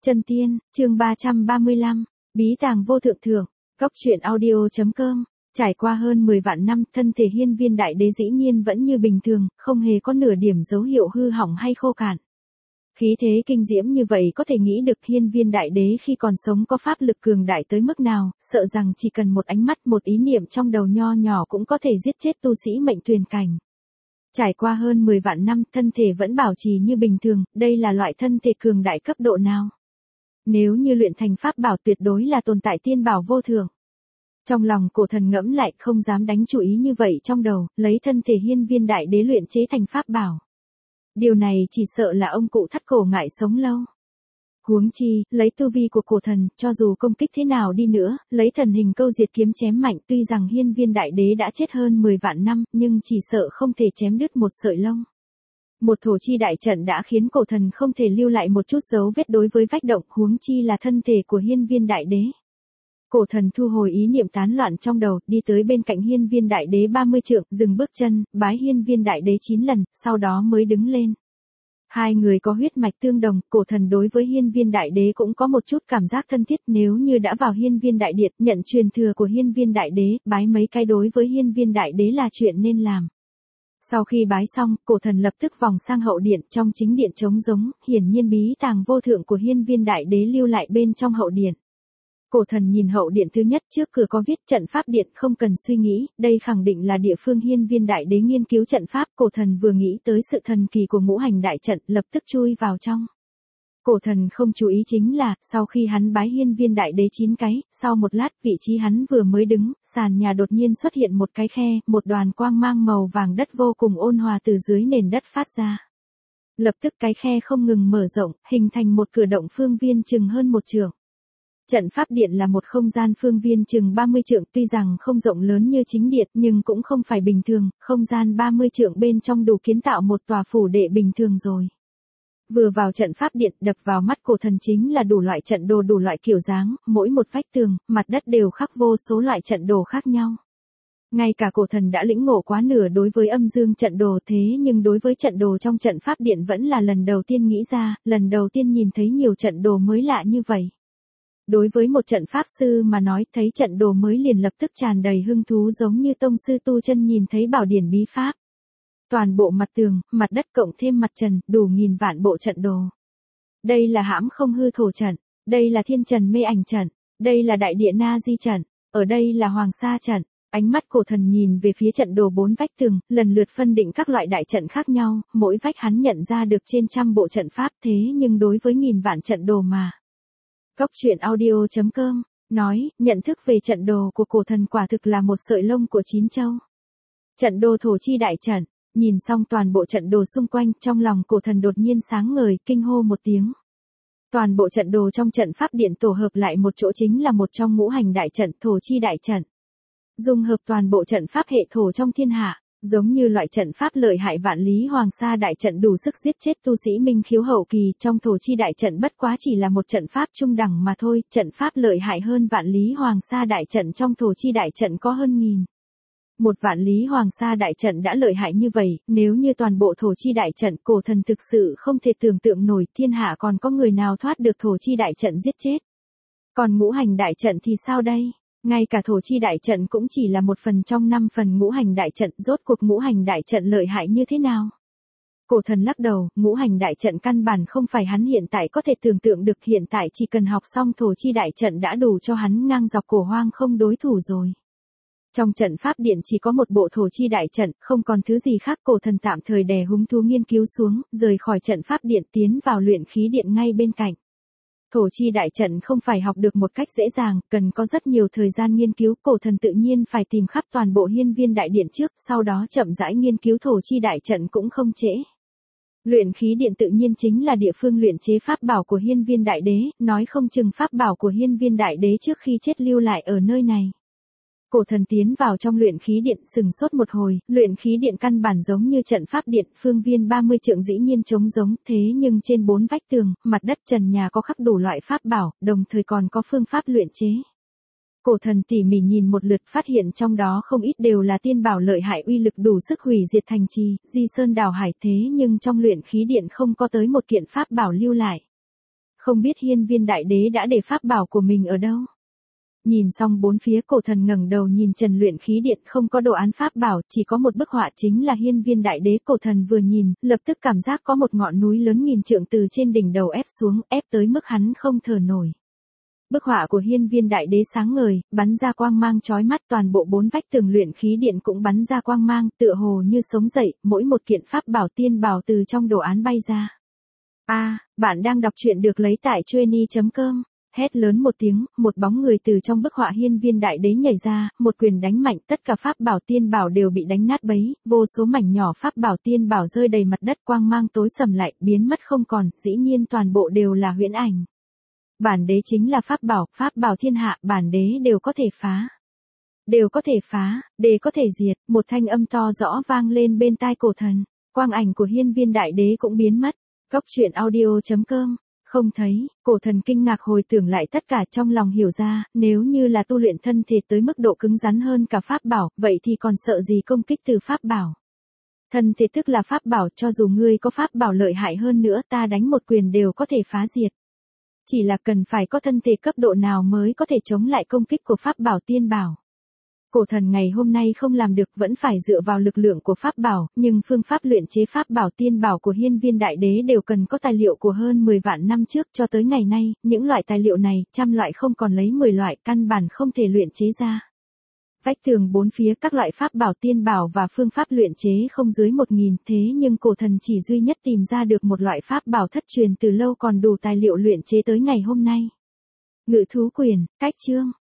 Chân tiên, chương 335, bí tàng vô thượng thượng, Cóc truyện audio.com. Trải qua hơn 10 vạn năm, thân thể hiên viên đại đế dĩ nhiên vẫn như bình thường, không hề có nửa điểm dấu hiệu hư hỏng hay khô cạn. Khí thế kinh diễm như vậy có thể nghĩ được hiên viên đại đế khi còn sống có pháp lực cường đại tới mức nào, sợ rằng chỉ cần một ánh mắt một ý niệm trong đầu nho nhỏ cũng có thể giết chết tu sĩ mệnh tuyền cảnh. Trải qua hơn 10 vạn năm, thân thể vẫn bảo trì như bình thường, đây là loại thân thể cường đại cấp độ nào? Nếu như luyện thành pháp bảo tuyệt đối là tồn tại tiên bảo vô thượng. Trong lòng Cổ Thần ngẫm lại, không dám đánh chủ ý như vậy trong đầu, lấy thân thể hiên viên đại đế luyện chế thành pháp bảo. Điều này chỉ sợ là ông cụ thắt cổ ngại sống lâu. Huống chi, lấy tu vi của Cổ Thần, cho dù công kích thế nào đi nữa, lấy thần hình câu diệt kiếm chém mạnh, tuy rằng hiên viên đại đế đã chết hơn 10 vạn năm, nhưng chỉ sợ không thể chém đứt một sợi lông. Một thổ chi đại trận đã khiến Cổ Thần không thể lưu lại một chút dấu vết đối với vách động, huống chi là thân thể của hiên viên đại đế. Cổ Thần thu hồi ý niệm tán loạn trong đầu, đi tới bên cạnh hiên viên đại đế 30 trượng, dừng bước chân, bái hiên viên đại đế 9 lần, sau đó mới đứng lên. Hai người có huyết mạch tương đồng, Cổ Thần đối với hiên viên đại đế cũng có một chút cảm giác thân thiết, nếu như đã vào hiên viên đại điện, nhận truyền thừa của hiên viên đại đế, bái mấy cái đối với hiên viên đại đế là chuyện nên làm. Sau khi bái xong, Cổ Thần lập tức vòng sang hậu điện, trong chính điện trống rỗng, hiển nhiên bí tàng vô thượng của hiên viên đại đế lưu lại bên trong hậu điện. Cổ Thần nhìn hậu điện thứ nhất, trước cửa có viết trận pháp điện, không cần suy nghĩ, đây khẳng định là địa phương hiên viên đại đế nghiên cứu trận pháp. Cổ Thần vừa nghĩ tới sự thần kỳ của ngũ hành đại trận, lập tức chui vào trong. Cổ Thần không chú ý chính là, sau khi hắn bái hiên viên đại đế 9 cái, sau một lát, vị trí hắn vừa mới đứng, sàn nhà đột nhiên xuất hiện một cái khe, một đoàn quang mang màu vàng đất vô cùng ôn hòa từ dưới nền đất phát ra. Lập tức cái khe không ngừng mở rộng, hình thành một cửa động phương viên chừng hơn 1 trượng. Trận pháp điện là một không gian phương viên chừng 30 trượng, tuy rằng không rộng lớn như chính điện nhưng cũng không phải bình thường, không gian 30 trượng bên trong đủ kiến tạo một tòa phủ đệ bình thường rồi. Vừa vào trận pháp điện, đập vào mắt Cổ Thần chính là đủ loại trận đồ đủ loại kiểu dáng, mỗi một vách tường, mặt đất đều khắc vô số loại trận đồ khác nhau. Ngay cả Cổ Thần đã lĩnh ngộ quá nửa đối với âm dương trận đồ, thế nhưng đối với trận đồ trong trận pháp điện vẫn là lần đầu tiên nghĩ ra, lần đầu tiên nhìn thấy nhiều trận đồ mới lạ như vậy. Đối với một trận pháp sư mà nói, thấy trận đồ mới liền lập tức tràn đầy hứng thú, giống như tông sư tu chân nhìn thấy bảo điển bí pháp. Toàn bộ mặt tường, mặt đất cộng thêm mặt trần, đủ nghìn vạn bộ trận đồ. Đây là hãm không hư thổ trận, đây là thiên trần mê ảnh trận, đây là đại địa na di trận, ở đây là hoàng sa trận. Ánh mắt Cổ Thần nhìn về phía trận đồ 4 vách tường, lần lượt phân định các loại đại trận khác nhau, mỗi vách hắn nhận ra được trên trăm bộ trận pháp, thế nhưng đối với nghìn vạn trận đồ mà. Cóc truyện audio.com nói, nhận thức về trận đồ của Cổ Thần quả thực là một sợi lông của 9 châu. Trận đồ thổ chi đại trận, nhìn xong toàn bộ trận đồ xung quanh, trong lòng Cổ Thần đột nhiên sáng ngời, kinh hô một tiếng. Toàn bộ trận đồ trong trận pháp điện tổ hợp lại một chỗ chính là một trong ngũ hành đại trận, thổ chi đại trận. Dung hợp toàn bộ trận pháp hệ thổ trong thiên hạ. Giống như loại trận pháp lợi hại vạn lý hoàng sa đại trận đủ sức giết chết tu sĩ minh khiếu hậu kỳ, trong thổ chi đại trận bất quá chỉ là một trận pháp trung đẳng mà thôi, trận pháp lợi hại hơn vạn lý hoàng sa đại trận trong thổ chi đại trận có hơn nghìn. Một vạn lý hoàng sa đại trận đã lợi hại như vậy, nếu như toàn bộ thổ chi đại trận, Cổ Thần thực sự không thể tưởng tượng nổi, thiên hạ còn có người nào thoát được thổ chi đại trận giết chết. Còn ngũ hành đại trận thì sao đây? Ngay cả thổ chi đại trận cũng chỉ là một phần trong 5 phần ngũ hành đại trận, rốt cuộc ngũ hành đại trận lợi hại như thế nào? Cổ Thần lắc đầu, ngũ hành đại trận căn bản không phải hắn hiện tại có thể tưởng tượng được, hiện tại chỉ cần học xong thổ chi đại trận đã đủ cho hắn ngang dọc cổ hoang không đối thủ rồi. Trong trận pháp điện chỉ có một bộ thổ chi đại trận, không còn thứ gì khác. Cổ Thần tạm thời đè hứng thú nghiên cứu xuống, rời khỏi trận pháp điện tiến vào luyện khí điện ngay bên cạnh. Thổ chi đại trận không phải học được một cách dễ dàng, cần có rất nhiều thời gian nghiên cứu, Cổ Thần tự nhiên phải tìm khắp toàn bộ hiên viên đại điện trước, sau đó chậm rãi nghiên cứu thổ chi đại trận cũng không trễ. Luyện khí điện tự nhiên chính là địa phương luyện chế pháp bảo của hiên viên đại đế, nói không chừng pháp bảo của hiên viên đại đế trước khi chết lưu lại ở nơi này. Cổ Thần tiến vào trong luyện khí điện, sừng sốt một hồi, luyện khí điện căn bản giống như trận pháp điện, phương viên 30 trượng dĩ nhiên trống giống, thế nhưng trên 4 vách tường, mặt đất trần nhà có khắc đủ loại pháp bảo, đồng thời còn có phương pháp luyện chế. Cổ Thần tỉ mỉ nhìn một lượt, phát hiện trong đó không ít đều là tiên bảo lợi hại, uy lực đủ sức hủy diệt thành trì, di sơn đảo hải, thế nhưng trong luyện khí điện không có tới một kiện pháp bảo lưu lại. Không biết hiên viên đại đế đã để pháp bảo của mình ở đâu. Nhìn xong bốn phía, cổ thần ngẩng đầu nhìn trần luyện khí điện, không có đồ án pháp bảo, chỉ có một bức họa chính là hiên viên đại đế. Cổ thần vừa nhìn, lập tức cảm giác có một ngọn núi lớn nghìn trượng từ trên đỉnh đầu ép xuống, ép tới mức hắn không thở nổi. Bức họa của hiên viên đại đế sáng ngời, bắn ra quang mang chói mắt, toàn bộ bốn vách tường luyện khí điện cũng bắn ra quang mang, tựa hồ như sống dậy, mỗi một kiện pháp bảo tiên bảo từ trong đồ án bay ra. Bạn đang đọc truyện được lấy tại Chueny.com. Hét lớn một tiếng, một bóng người từ trong bức họa hiên viên đại đế nhảy ra, một quyền đánh mạnh, tất cả pháp bảo tiên bảo đều bị đánh nát bấy, vô số mảnh nhỏ pháp bảo tiên bảo rơi đầy mặt đất, quang mang tối sầm lại, biến mất không còn, dĩ nhiên toàn bộ đều là huyễn ảnh. Bản đế chính là pháp bảo thiên hạ, bản đế đều có thể phá. Đều có thể phá, đều có thể diệt, một thanh âm to rõ vang lên bên tai cổ thần, quang ảnh của hiên viên đại đế cũng biến mất. Góc truyện audio.com. Không thấy, cổ thần kinh ngạc hồi tưởng lại tất cả, trong lòng hiểu ra, nếu như là tu luyện thân thể tới mức độ cứng rắn hơn cả pháp bảo, vậy thì còn sợ gì công kích từ pháp bảo. Thân thể tức là pháp bảo, cho dù ngươi có pháp bảo lợi hại hơn nữa, ta đánh một quyền đều có thể phá diệt. Chỉ là cần phải có thân thể cấp độ nào mới có thể chống lại công kích của pháp bảo tiên bảo. Cổ thần ngày hôm nay không làm được, vẫn phải dựa vào lực lượng của pháp bảo, nhưng phương pháp luyện chế pháp bảo tiên bảo của hiên viên đại đế đều cần có tài liệu của hơn 10 vạn năm trước, cho tới ngày nay, những loại tài liệu này, trăm loại không còn lấy 10 loại, căn bản không thể luyện chế ra. Vách tường bốn phía các loại pháp bảo tiên bảo và phương pháp luyện chế không dưới 1000, thế nhưng cổ thần chỉ duy nhất tìm ra được một loại pháp bảo thất truyền từ lâu, còn đủ tài liệu luyện chế tới ngày hôm nay. Ngự thú quyền, cách chương.